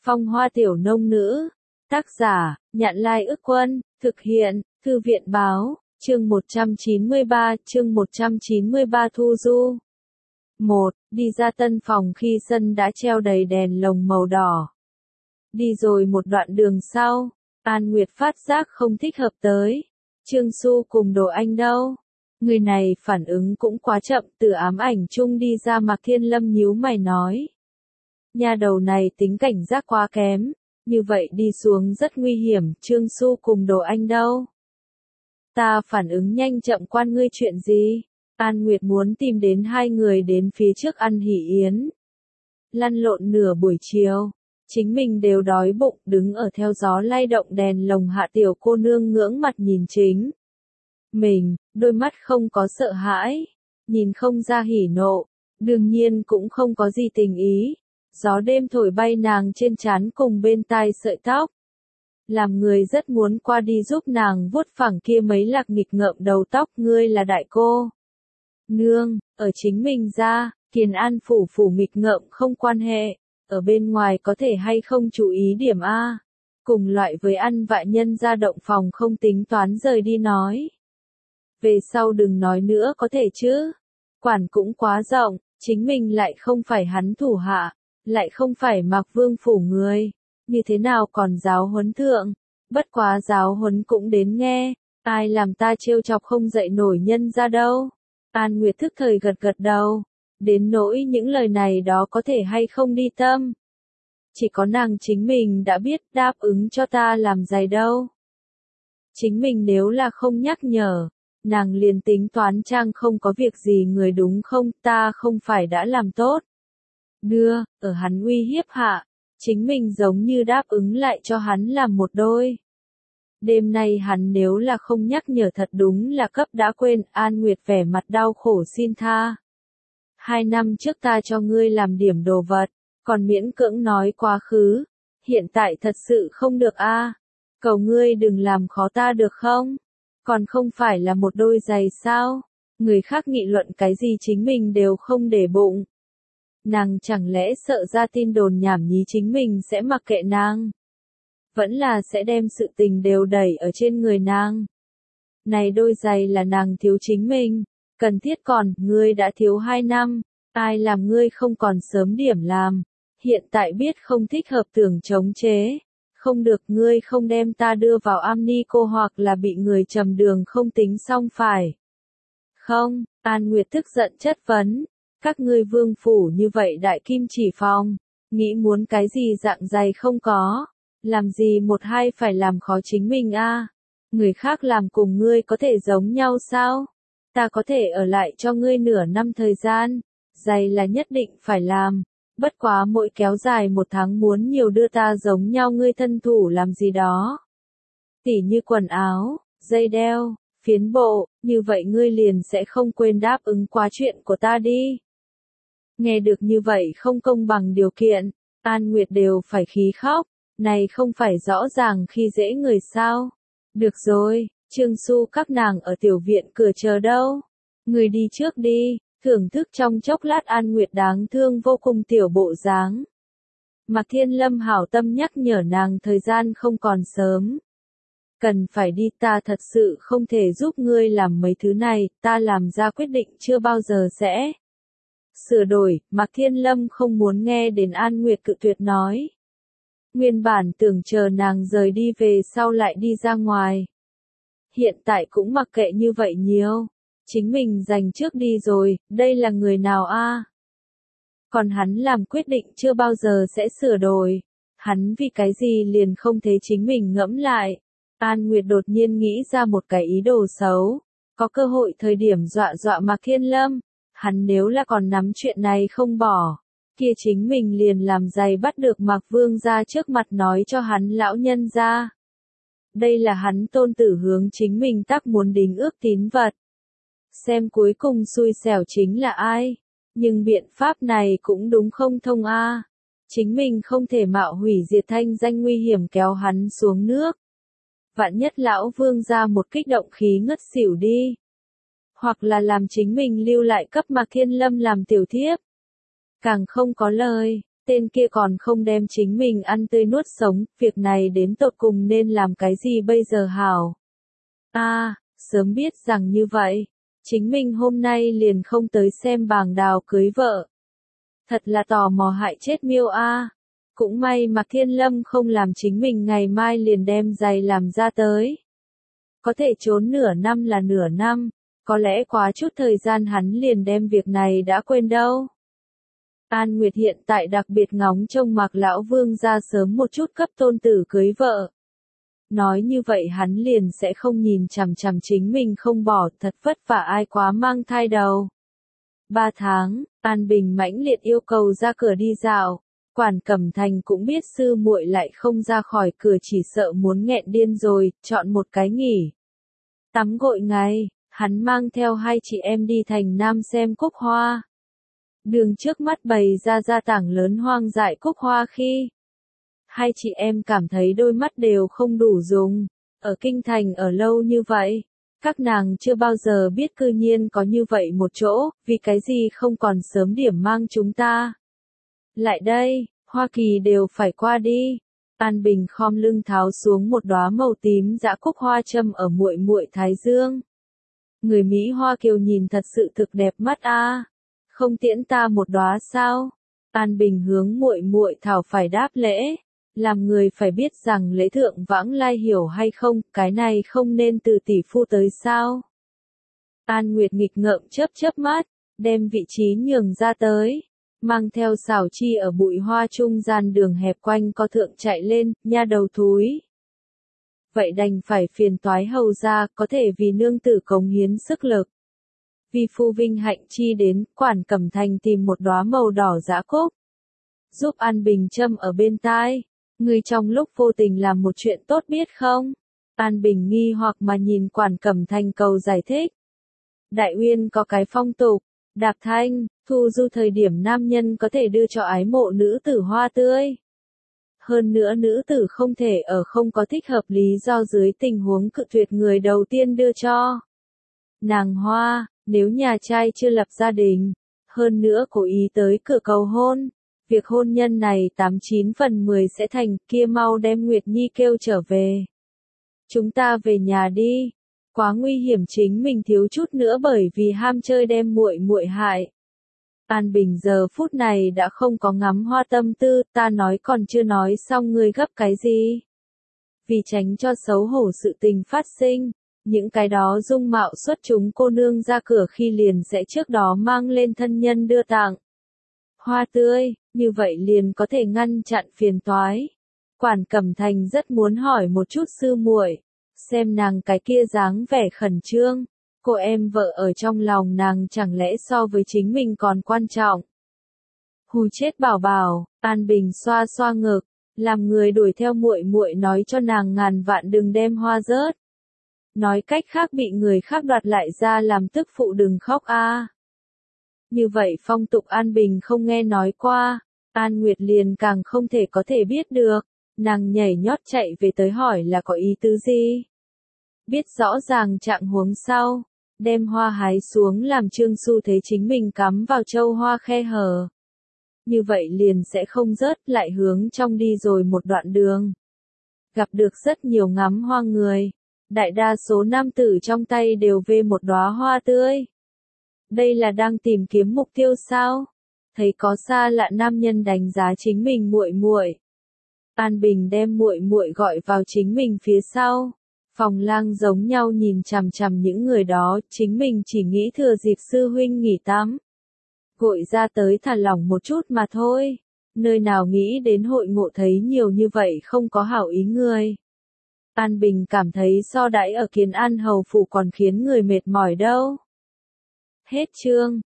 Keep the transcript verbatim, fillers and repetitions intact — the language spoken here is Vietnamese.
Phong hoa tiểu nông nữ. Tác giả, Nhạn Lai Ức Quân, thực hiện, Thư viện Báo, chương một trăm chín mươi ba, chương một trăm chín mươi ba Thu Du. một. Đi ra tân phòng khi sân đã treo đầy đèn lồng màu đỏ. Đi rồi một đoạn đường sau, An Nguyệt phát giác không thích hợp tới. Trương Xu cùng Đồ Anh đâu? Người này phản ứng cũng quá chậm, từ ám ảnh chung đi ra. Mạc Thiên Lâm nhíu mày nói. Nhà đầu này tính cảnh giác quá kém, như vậy đi xuống rất nguy hiểm. Trương Xu cùng Đồ Anh đâu? Ta phản ứng nhanh chậm, quan ngươi chuyện gì? An Nguyệt muốn tìm đến hai người đến phía trước ăn hỷ yến. Lăn lộn nửa buổi chiều, chính mình đều đói bụng, đứng ở theo gió lay động đèn lồng hạ. Tiểu cô nương ngưỡng mặt nhìn chính mình, đôi mắt không có sợ hãi, nhìn không ra hỉ nộ, đương nhiên cũng không có gì tình ý. Gió đêm thổi bay nàng trên trán cùng bên tai sợi tóc, làm người rất muốn qua đi giúp nàng vuốt phẳng kia mấy lạc nghịch ngợm đầu tóc. Ngươi là đại cô nương, ở chính mình ra, Kiền An phủ phủ nghịch ngợm không quan hệ, ở bên ngoài có thể hay không chú ý điểm a. Cùng loại với ăn vạ nhân ra động phòng không tính toán rời đi nói. Về sau đừng nói nữa có thể chứ. Quản cũng quá rộng, chính mình lại không phải hắn thủ hạ, lại không phải Mạc Vương phủ người, như thế nào còn giáo huấn thượng? Bất quá giáo huấn cũng đến nghe, ai làm ta trêu chọc không dậy nổi nhân ra đâu. An Nguyệt thức thời gật gật đầu, đến nỗi những lời này đó có thể hay không đi tâm. Chỉ có nàng chính mình đã biết, đáp ứng cho ta làm giày đâu. Chính mình nếu là không nhắc nhở, nàng liền tính toán trang không có việc gì người đúng không? Ta không phải đã làm tốt. Đưa, ở hắn uy hiếp hạ, chính mình giống như đáp ứng lại cho hắn làm một đôi. Đêm nay hắn nếu là không nhắc nhở thật đúng là cấp đã quên. An Nguyệt vẻ mặt đau khổ xin tha. Hai năm trước ta cho ngươi làm điểm đồ vật, còn miễn cưỡng nói quá khứ. Hiện tại thật sự không được a. Cầu ngươi đừng làm khó ta được không? Còn không phải là một đôi giày sao? Người khác nghị luận cái gì chính mình đều không để bụng. Nàng chẳng lẽ sợ ra tin đồn nhảm nhí chính mình sẽ mặc kệ nàng? Vẫn là sẽ đem sự tình đều đẩy ở trên người nàng. Này đôi giày là nàng thiếu chính mình, cần thiết còn, ngươi đã thiếu hai năm, ai làm ngươi không còn sớm điểm làm, hiện tại biết không thích hợp tưởng chống chế. Không được, ngươi không đem ta đưa vào am ni cô hoặc là bị người trầm đường không tính xong phải. Không, An Nguyệt tức giận chất vấn. Các ngươi vương phủ như vậy đại kim chỉ phòng, nghĩ muốn cái gì dạng dày không có, làm gì một hai phải làm khó chính mình a? Người khác làm cùng ngươi có thể giống nhau sao? Ta có thể ở lại cho ngươi nửa năm thời gian, giày là nhất định phải làm, bất quá mỗi kéo dài một tháng muốn nhiều đưa ta giống nhau ngươi thân thủ làm gì đó. Tỉ như quần áo, dây đeo, phiến bộ, như vậy ngươi liền sẽ không quên đáp ứng quá chuyện của ta đi. Nghe được như vậy không công bằng điều kiện, An Nguyệt đều phải khí khóc, này không phải rõ ràng khi dễ người sao. Được rồi, Trương Xu các nàng ở tiểu viện cửa chờ đâu. Người đi trước đi, thưởng thức trong chốc lát An Nguyệt đáng thương vô cùng tiểu bộ dáng. Mạc Thiên Lâm hảo tâm nhắc nhở nàng thời gian không còn sớm. Cần phải đi, ta thật sự không thể giúp ngươi làm mấy thứ này, ta làm ra quyết định chưa bao giờ sẽ sửa đổi. Mạc Thiên Lâm không muốn nghe đến An Nguyệt cự tuyệt nói. Nguyên bản tưởng chờ nàng rời đi về sau lại đi ra ngoài. Hiện tại cũng mặc kệ như vậy nhiều. Chính mình giành trước đi rồi, đây là người nào a? Còn hắn làm quyết định chưa bao giờ sẽ sửa đổi. Hắn vì cái gì liền không thấy chính mình ngẫm lại. An Nguyệt đột nhiên nghĩ ra một cái ý đồ xấu. Có cơ hội thời điểm dọa dọa Mạc Thiên Lâm. Hắn nếu là còn nắm chuyện này không bỏ, kia chính mình liền làm giày bắt được Mạc Vương ra trước mặt nói cho hắn lão nhân ra. Đây là hắn tôn tử hướng chính mình tác muốn đính ước tín vật. Xem cuối cùng xui xẻo chính là ai. Nhưng biện pháp này cũng đúng không thông a. Chính mình không thể mạo hủy diệt thanh danh nguy hiểm kéo hắn xuống nước. Vạn nhất lão Vương ra một kích động khí ngất xỉu đi. Hoặc là làm chính mình lưu lại cấp Mạc Thiên Lâm làm tiểu thiếp. Càng không có lời, tên kia còn không đem chính mình ăn tươi nuốt sống, việc này đến tột cùng nên làm cái gì bây giờ hảo? A, à, sớm biết rằng như vậy, chính mình hôm nay liền không tới xem bàng đào cưới vợ. Thật là tò mò hại chết miêu a. À. Cũng may mà Thiên Lâm không làm chính mình ngày mai liền đem giày làm ra tới. Có thể trốn nửa năm là nửa năm, có lẽ quá chút thời gian hắn liền đem việc này đã quên đâu. An Nguyệt hiện tại đặc biệt ngóng trông Mạc lão vương ra sớm một chút cấp tôn tử cưới vợ. Nói như vậy hắn liền sẽ không nhìn chằm chằm chính mình không bỏ, thật vất vả ai quá mang thai đầu. Ba tháng, An Bình mãnh liệt yêu cầu ra cửa đi dạo. Quản Cẩm Thành cũng biết sư muội lại không ra khỏi cửa chỉ sợ muốn nghẹn điên rồi, chọn một cái nghỉ. Tắm gội ngày, hắn mang theo hai chị em đi thành Nam xem cúc hoa. Đường trước mắt bày ra ra tảng lớn hoang dại cúc hoa khi. Hai chị em cảm thấy đôi mắt đều không đủ dùng. Ở kinh thành ở lâu như vậy, các nàng chưa bao giờ biết cư nhiên có như vậy một chỗ, vì cái gì không còn sớm điểm mang chúng ta. Lại đây, Hoa Kỳ đều phải qua đi. An Bình khom lưng tháo xuống một đóa màu tím dã cúc hoa châm ở muội muội thái dương. Người Mỹ Hoa Kiều nhìn thật sự thực đẹp mắt a. À. Không tiễn ta một đóa sao? An Bình hướng muội muội thảo phải đáp lễ. Làm người phải biết rằng lễ thượng vãng lai hiểu hay không, cái này không nên từ tỷ phu tới sao? An Nguyệt nghịch ngợm chớp chớp mắt, đem vị trí nhường ra tới. Mang theo xảo chi ở bụi hoa trung gian đường hẹp quanh co thượng chạy lên, nha đầu thúi. Vậy đành phải phiền toái hầu ra, có thể vì nương tử cống hiến sức lực. Vì phu vinh hạnh chi đến, Quản Cẩm Thành tìm một đóa màu đỏ dã cúc. Giúp An Bình châm ở bên tai. Người trong lúc vô tình làm một chuyện tốt biết không? An Bình nghi hoặc mà nhìn Quản Cẩm Thành cầu giải thích. Đại Uyên có cái phong tục, đạp thanh, thu du thời điểm nam nhân có thể đưa cho ái mộ nữ tử hoa tươi. Hơn nữa nữ tử không thể ở không có thích hợp lý do dưới tình huống cự tuyệt người đầu tiên đưa cho. Nàng hoa, nếu nhà trai chưa lập gia đình, hơn nữa cố ý tới cửa cầu hôn, việc hôn nhân này tám chín phần mười sẽ thành, kia mau đem Nguyệt Nhi kêu trở về. Chúng ta về nhà đi. Quá nguy hiểm chính mình thiếu chút nữa bởi vì ham chơi đem muội muội hại. An Bình giờ phút này đã không có ngắm hoa tâm tư, ta nói còn chưa nói xong ngươi gấp cái gì. Vì tránh cho xấu hổ sự tình phát sinh, những cái đó dung mạo xuất chúng cô nương ra cửa khi liền sẽ trước đó mang lên thân nhân đưa tặng. Hoa tươi, như vậy liền có thể ngăn chặn phiền toái. Quản Cẩm Thành rất muốn hỏi một chút sư muội, xem nàng cái kia dáng vẻ khẩn trương. Cô em vợ ở trong lòng nàng chẳng lẽ so với chính mình còn quan trọng. Hù chết bảo bảo, An Bình xoa xoa ngực, làm người đuổi theo muội muội nói cho nàng ngàn vạn đừng đem hoa rớt. Nói cách khác bị người khác đoạt lại ra làm tức phụ đừng khóc a. À. Như vậy phong tục An Bình không nghe nói qua, An Nguyệt liền càng không thể có thể biết được, nàng nhảy nhót chạy về tới hỏi là có ý tứ gì. Biết rõ ràng trạng huống sau. Đem hoa hái xuống làm Trương Xu thấy chính mình cắm vào châu hoa khe hở. Như vậy liền sẽ không rớt lại hướng trong đi rồi một đoạn đường. Gặp được rất nhiều ngắm hoa người. Đại đa số nam tử trong tay đều vê một đóa hoa tươi. Đây là đang tìm kiếm mục tiêu sao? Thấy có xa lạ nam nhân đánh giá chính mình muội muội. An Bình đem muội muội gọi vào chính mình phía sau. Phòng lang giống nhau nhìn chằm chằm những người đó, chính mình chỉ nghĩ thừa dịp sư huynh nghỉ tắm. Gội ra tới thả lỏng một chút mà thôi. Nơi nào nghĩ đến hội ngộ thấy nhiều như vậy không có hảo ý người. An Bình cảm thấy so đãi ở Kiến An hầu phủ còn khiến người mệt mỏi đâu. Hết chương.